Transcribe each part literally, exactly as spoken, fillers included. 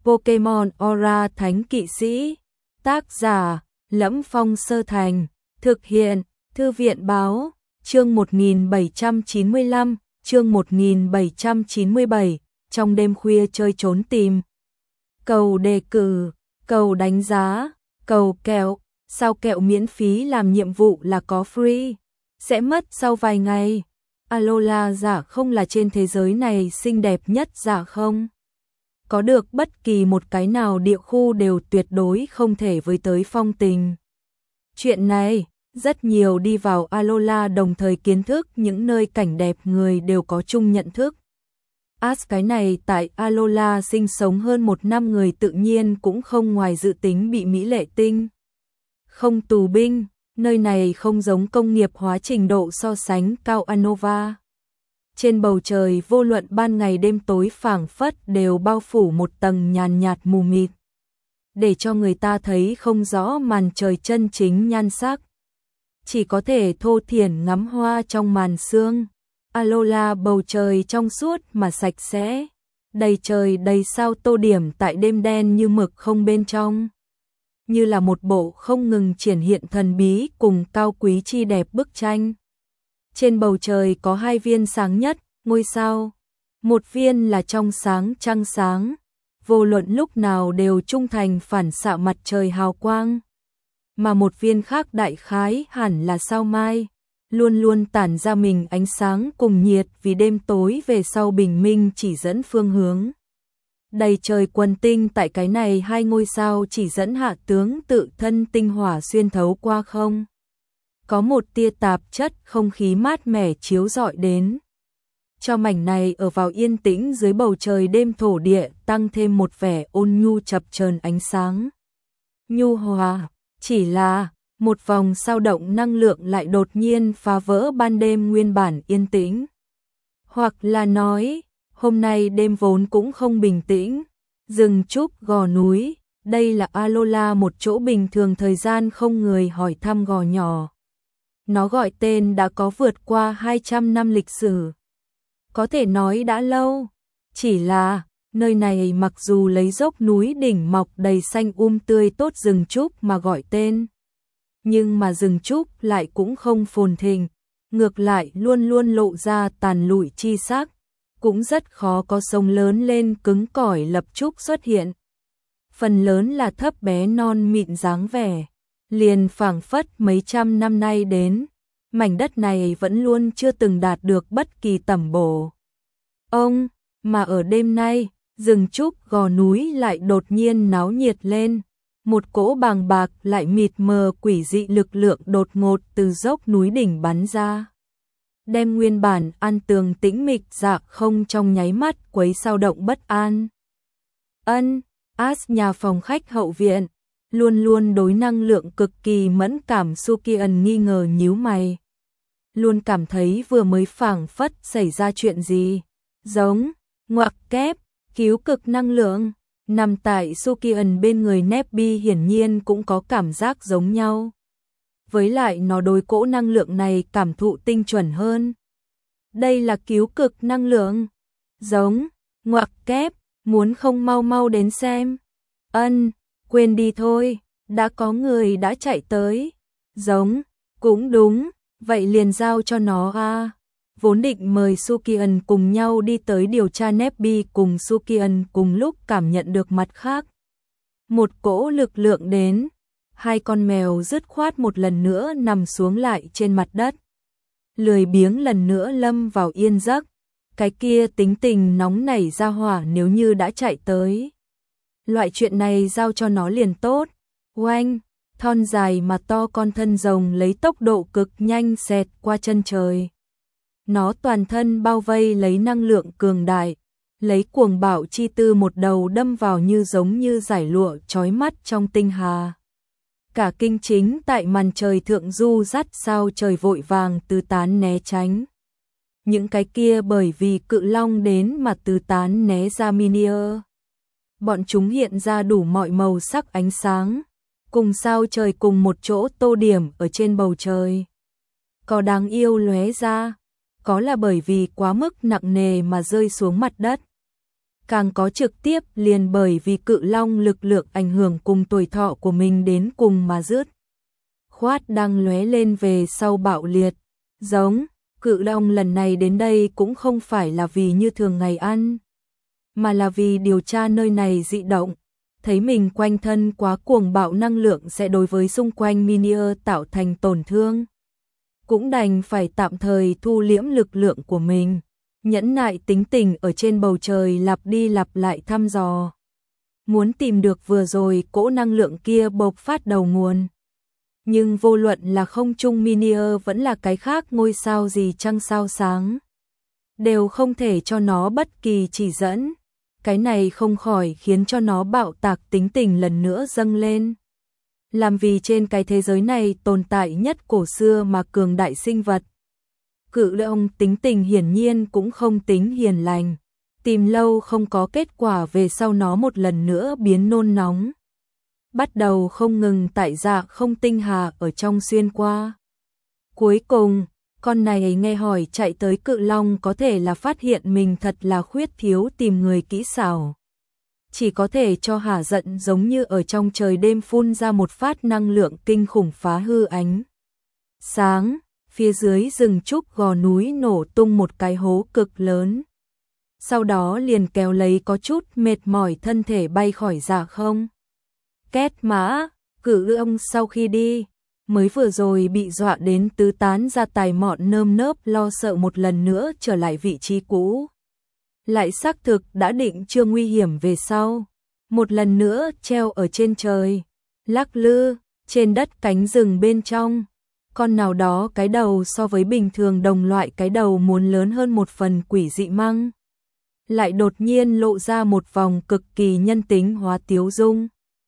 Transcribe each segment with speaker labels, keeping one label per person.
Speaker 1: Pokemon Aura Thánh Kỵ Sĩ. Tác giả: Lẫm Phong Sơ Thành. Thực hiện: Thư viện Báo. Chương một nghìn bảy trăm chín mươi lăm, chương một nghìn bảy trăm chín mươi bảy, trong đêm khuya chơi trốn tìm. Cầu đề cử, cầu đánh giá, cầu kẹo, sao kẹo miễn phí làm nhiệm vụ là có free, sẽ mất sau vài ngày. Alola giả không là trên thế giới này xinh đẹp nhất giả không? Có được bất kỳ một cái nào địa khu đều tuyệt đối không thể với tới phong tình. Chuyện này, rất nhiều đi vào Alola đồng thời kiến thức những nơi cảnh đẹp người đều có chung nhận thức. As cái này tại Alola sinh sống hơn một năm người tự nhiên cũng không ngoài dự tính bị Mỹ Lệ Tinh không tù binh, nơi này không giống công nghiệp hóa trình độ so sánh cao Unova. Trên bầu trời vô luận ban ngày đêm tối phảng phất đều bao phủ một tầng nhàn nhạt mù mịt, để cho người ta thấy không rõ màn trời chân chính nhan sắc. Chỉ có thể thô thiển ngắm hoa trong màn sương. Alola bầu trời trong suốt mà sạch sẽ, đầy trời đầy sao tô điểm tại đêm đen như mực không bên trong. Như là một bộ không ngừng triển hiện thần bí cùng cao quý chi đẹp bức tranh. Trên bầu trời có hai viên sáng nhất, ngôi sao. Một viên là trong sáng trăng sáng, vô luận lúc nào đều trung thành phản xạ mặt trời hào quang. Mà một viên khác đại khái hẳn là sao mai, luôn luôn tản ra mình ánh sáng cùng nhiệt vì đêm tối về sau bình minh chỉ dẫn phương hướng. Đầy trời quần tinh tại cái này hai ngôi sao chỉ dẫn hạ tướng tự thân tinh hỏa xuyên thấu qua không. Có một tia tạp chất không khí mát mẻ chiếu rọi đến, cho mảnh này ở vào yên tĩnh dưới bầu trời đêm thổ địa tăng thêm một vẻ ôn nhu chập chờn ánh sáng. Nhu hòa, chỉ là một vòng sao động năng lượng lại đột nhiên phá vỡ ban đêm nguyên bản yên tĩnh. Hoặc là nói, hôm nay đêm vốn cũng không bình tĩnh, rừng trúc gò núi, đây là Alola một chỗ bình thường thời gian không người hỏi thăm gò nhỏ. Nó gọi tên đã có vượt qua hai trăm năm lịch sử. Có thể nói đã lâu, chỉ là nơi này mặc dù lấy dốc núi đỉnh mọc đầy xanh um tươi tốt rừng trúc mà gọi tên, nhưng mà rừng trúc lại cũng không phồn thịnh, ngược lại luôn luôn lộ ra tàn lụi chi sắc, cũng rất khó có sông lớn lên cứng cỏi lập trúc xuất hiện. Phần lớn là thấp bé non mịn dáng vẻ, liền phảng phất mấy trăm năm nay đến, mảnh đất này vẫn luôn chưa từng đạt được bất kỳ tẩm bổ. Ông, mà ở đêm nay, rừng trúc gò núi lại đột nhiên náo nhiệt lên. Một cỗ bàng bạc lại mịt mờ quỷ dị lực lượng đột ngột từ dốc núi đỉnh bắn ra, đem nguyên bản an tường tĩnh mịch dạ không trong nháy mắt quấy sao động bất an. Ân, As nhà phòng khách hậu viện, luôn luôn đối năng lượng cực kỳ mẫn cảm Sukian nghi ngờ nhíu mày. Luôn cảm thấy vừa mới phảng phất xảy ra chuyện gì, giống, ngoặc kép, cứu cực năng lượng. Nằm tại Sukian bên người Nebby hiển nhiên cũng có cảm giác giống nhau. Với lại nó đối cỗ năng lượng này cảm thụ tinh chuẩn hơn. Đây là cứu cực năng lượng. Giống, ngoặc kép, muốn không mau mau đến xem. Ân, quên đi thôi, đã có người đã chạy tới. Giống, cũng đúng, vậy liền giao cho nó a. Vốn định mời Sukian cùng nhau đi tới điều tra Nebby cùng Sukian cùng lúc cảm nhận được mặt khác. Một cỗ lực lượng đến, hai con mèo dứt khoát một lần nữa nằm xuống lại trên mặt đất. Lười biếng lần nữa lâm vào yên giấc, cái kia tính tình nóng nảy ra hỏa nếu như đã chạy tới. Loại chuyện này giao cho nó liền tốt. Oanh, thon dài mà to con thân rồng lấy tốc độ cực nhanh xẹt qua chân trời. Nó toàn thân bao vây lấy năng lượng cường đại, lấy cuồng bạo chi tư một đầu đâm vào như giống như giải lụa chói mắt trong tinh hà. Cả kinh chính tại màn trời thượng du dắt sao trời vội vàng tứ tán né tránh. Những cái kia bởi vì cự long đến mà tứ tán né ra Minier. Bọn chúng hiện ra đủ mọi màu sắc ánh sáng, cùng sao trời cùng một chỗ tô điểm ở trên bầu trời. Có đáng yêu lóe ra, có là bởi vì quá mức nặng nề mà rơi xuống mặt đất. càng có trực tiếp liền bởi vì cự long lực lượng ảnh hưởng cùng tuổi thọ của mình đến cùng mà rớt. Khoát đang lóe lên về sau bạo liệt, giống, cự long lần này đến đây cũng không phải là vì như thường ngày ăn, mà là vì điều tra nơi này dị động, thấy mình quanh thân quá cuồng bạo năng lượng sẽ đối với xung quanh Minier tạo thành tổn thương. Cũng đành phải tạm thời thu liễm lực lượng của mình, nhẫn nại tính tình ở trên bầu trời lặp đi lặp lại thăm dò. Muốn tìm được vừa rồi cỗ năng lượng kia bộc phát đầu nguồn. Nhưng vô luận là không trung Minier vẫn là cái khác ngôi sao gì trăng sao sáng, đều không thể cho nó bất kỳ chỉ dẫn. Cái này không khỏi khiến cho nó bạo tạc tính tình lần nữa dâng lên. Làm vì trên cái thế giới này tồn tại nhất cổ xưa mà cường đại sinh vật. Cự long tính tình hiển nhiên cũng không tính hiền lành. Tìm lâu không có kết quả về sau nó một lần nữa biến nôn nóng. Bắt đầu không ngừng tại dạ không tinh hà ở trong xuyên qua. Cuối cùng, con này nghe hỏi chạy tới cự long có thể là phát hiện mình thật là khuyết thiếu tìm người kỹ xảo. Chỉ có thể cho hả giận giống như ở trong trời đêm phun ra một phát năng lượng kinh khủng phá hư ánh. Sáng, phía dưới rừng trúc gò núi nổ tung một cái hố cực lớn. Sau đó liền kéo lấy có chút mệt mỏi thân thể bay khỏi dạ không. Két mã, cự long sau khi đi, mới vừa rồi bị dọa đến tứ tán ra tài mọn nơm nớp lo sợ một lần nữa trở lại vị trí cũ. Lại xác thực đã định chưa nguy hiểm về sau. Một lần nữa treo ở trên trời, lắc lư, trên đất cánh rừng bên trong. Con nào đó cái đầu so với bình thường đồng loại cái đầu muốn lớn hơn một phần quỷ dị măng. Lại đột nhiên lộ ra một vòng cực kỳ nhân tính hóa tiếu dung.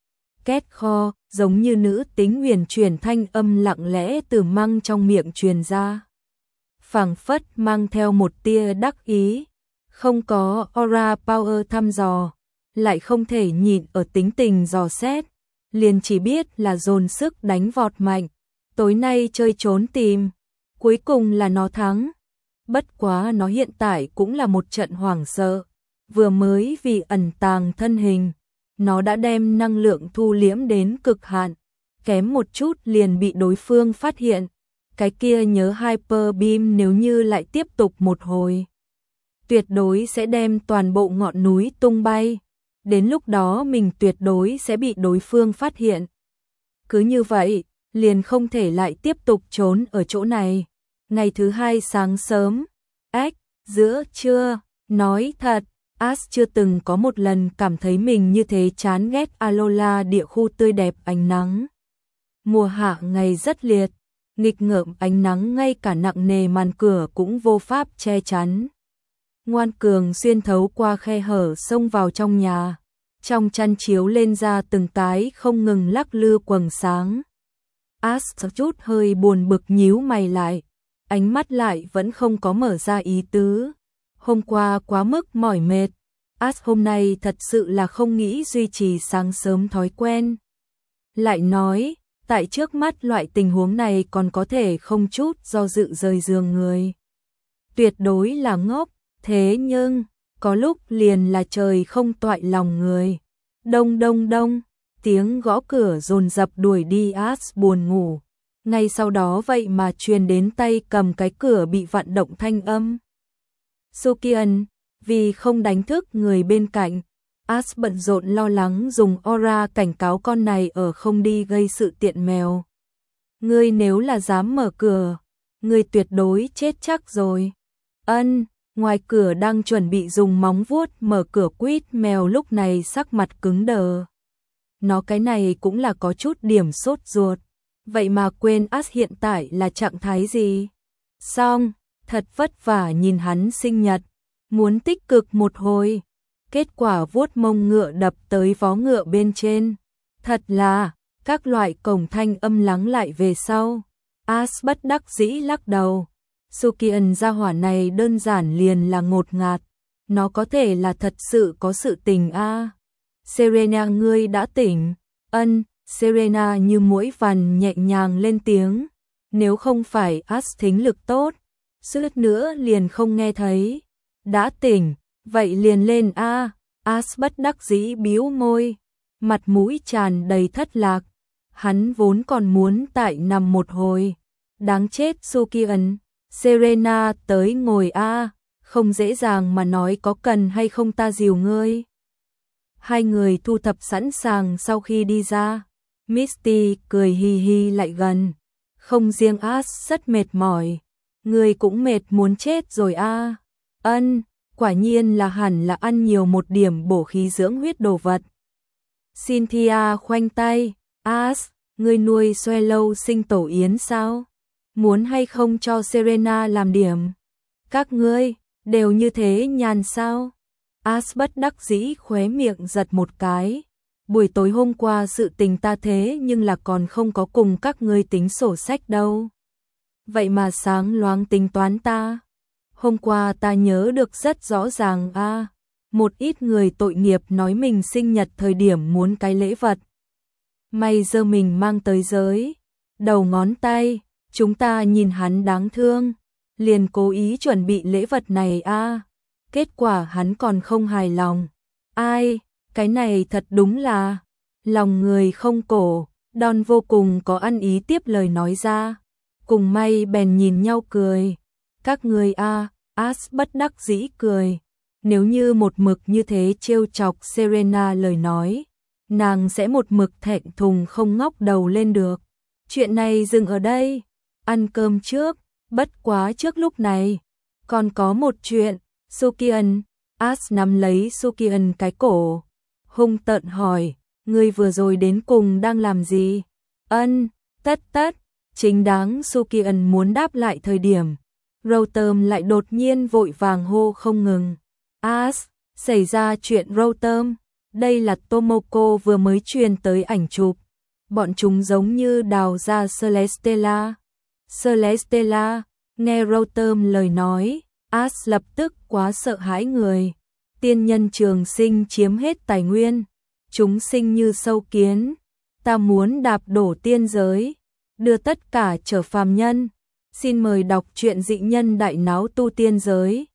Speaker 1: Két kho, giống như nữ tính huyền truyền thanh âm lặng lẽ từ măng trong miệng truyền ra. Phảng phất mang theo một tia đắc ý, không có aura power thăm dò, lại không thể nhịn ở tính tình dò xét, liền chỉ biết là dồn sức đánh vọt mạnh, tối nay chơi trốn tìm, cuối cùng là nó thắng. Bất quá nó hiện tại cũng là một trận hoảng sợ, vừa mới vì ẩn tàng thân hình, nó đã đem năng lượng thu liễm đến cực hạn, kém một chút liền bị đối phương phát hiện. Cái kia nhớ Hyper Beam nếu như lại tiếp tục một hồi, tuyệt đối sẽ đem toàn bộ ngọn núi tung bay. Đến lúc đó mình tuyệt đối sẽ bị đối phương phát hiện. Cứ như vậy, liền không thể lại tiếp tục trốn ở chỗ này. Ngày thứ hai sáng sớm, ếch, giữa trưa, nói thật, As chưa từng có một lần cảm thấy mình như thế chán ghét Alola địa khu tươi đẹp ánh nắng. Mùa hạ ngày rất liệt, nghịch ngợm ánh nắng ngay cả nặng nề màn cửa cũng vô pháp che chắn. Ngoan cường xuyên thấu qua khe hở xông vào trong nhà, trong chăn chiếu lên ra từng cái không ngừng lắc lư quầng sáng. As chút hơi buồn bực nhíu mày lại, ánh mắt lại vẫn không có mở ra ý tứ. Hôm qua quá mức mỏi mệt, As hôm nay thật sự là không nghĩ duy trì sáng sớm thói quen. Lại nói, tại trước mắt loại tình huống này còn có thể không chút do dự rời giường người. Tuyệt đối là ngốc, thế nhưng, có lúc liền là trời không toại lòng người. Đông đông đông, tiếng gõ cửa dồn dập đuổi đi As buồn ngủ. Ngay sau đó vậy mà truyền đến tay cầm cái cửa bị vặn động thanh âm. Sukian, vì không đánh thức người bên cạnh, As bận rộn lo lắng dùng aura cảnh cáo con này ở không đi gây sự tiện mèo. Ngươi nếu là dám mở cửa, ngươi tuyệt đối chết chắc rồi. Ân, ngoài cửa đang chuẩn bị dùng móng vuốt mở cửa quýt mèo lúc này sắc mặt cứng đờ. Nó cái này cũng là có chút điểm sốt ruột. Vậy mà quên As hiện tại là trạng thái gì? Xong, thật vất vả nhìn hắn sinh nhật, muốn tích cực một hồi. Kết quả vuốt mông ngựa đập tới vó ngựa bên trên. Thật là, các loại cổng thanh âm lắng lại về sau. As bất đắc dĩ lắc đầu. Sukian gia hỏa này đơn giản liền là ngột ngạt. Nó có thể là thật sự có sự tình a. À. Serena ngươi đã tỉnh. Ân, Serena như muỗi vằn nhẹ nhàng lên tiếng. Nếu không phải As thính lực tốt, suýt nữa liền không nghe thấy. Đã tỉnh, vậy liền lên a. As bất đắc dĩ bĩu môi, mặt mũi tràn đầy thất lạc. Hắn vốn còn muốn tại nằm một hồi. Đáng chết Sukian, Serena tới ngồi a, không dễ dàng mà nói có cần hay không ta dìu ngươi. Hai người thu thập sẵn sàng sau khi đi ra. Misty cười hi hi lại gần. Không riêng As rất mệt mỏi, ngươi cũng mệt muốn chết rồi a. Ân, quả nhiên là hẳn là ăn nhiều một điểm bổ khí dưỡng huyết đồ vật. Cynthia khoanh tay, As, ngươi nuôi Swallow sinh tổ yến sao? Muốn hay không cho Serena làm điểm? Các ngươi, đều như thế nhàn sao? As bất đắc dĩ khóe miệng giật một cái. Buổi tối hôm qua sự tình ta thế nhưng là còn không có cùng các ngươi tính sổ sách đâu. Vậy mà sáng loáng tính toán ta. Hôm qua ta nhớ được rất rõ ràng a. À, một ít người tội nghiệp nói mình sinh nhật thời điểm muốn cái lễ vật. May giờ mình mang tới giới. Đầu ngón tay, chúng ta nhìn hắn đáng thương. Liền cố ý chuẩn bị lễ vật này a. À, kết quả hắn còn không hài lòng. Ai, cái này thật đúng là lòng người không cổ. Don vô cùng có ăn ý tiếp lời nói ra. Cùng may bèn nhìn nhau cười. Các người a, à, As bất đắc dĩ cười. Nếu như một mực như thế trêu chọc Serena lời nói, nàng sẽ một mực thẹn thùng không ngóc đầu lên được. Chuyện này dừng ở đây. Ăn cơm trước, bất quá trước lúc này. Còn có một chuyện, Sukian. As nắm lấy Sukian cái cổ. Hung tợn hỏi, ngươi vừa rồi đến cùng đang làm gì? Ân, tất tất. Chính đáng Sukian muốn đáp lại thời điểm. Rotom lại đột nhiên vội vàng hô không ngừng. As, xảy ra chuyện Rotom. Đây là Tomoko vừa mới truyền tới ảnh chụp. Bọn chúng giống như đào ra Celestella. Celestella, nghe Rotom lời nói, As lập tức quá sợ hãi người. Tiên nhân trường sinh chiếm hết tài nguyên. Chúng sinh như sâu kiến. Ta muốn đạp đổ tiên giới. Đưa tất cả trở phàm nhân. Xin mời đọc truyện dị nhân đại náo tu tiên giới.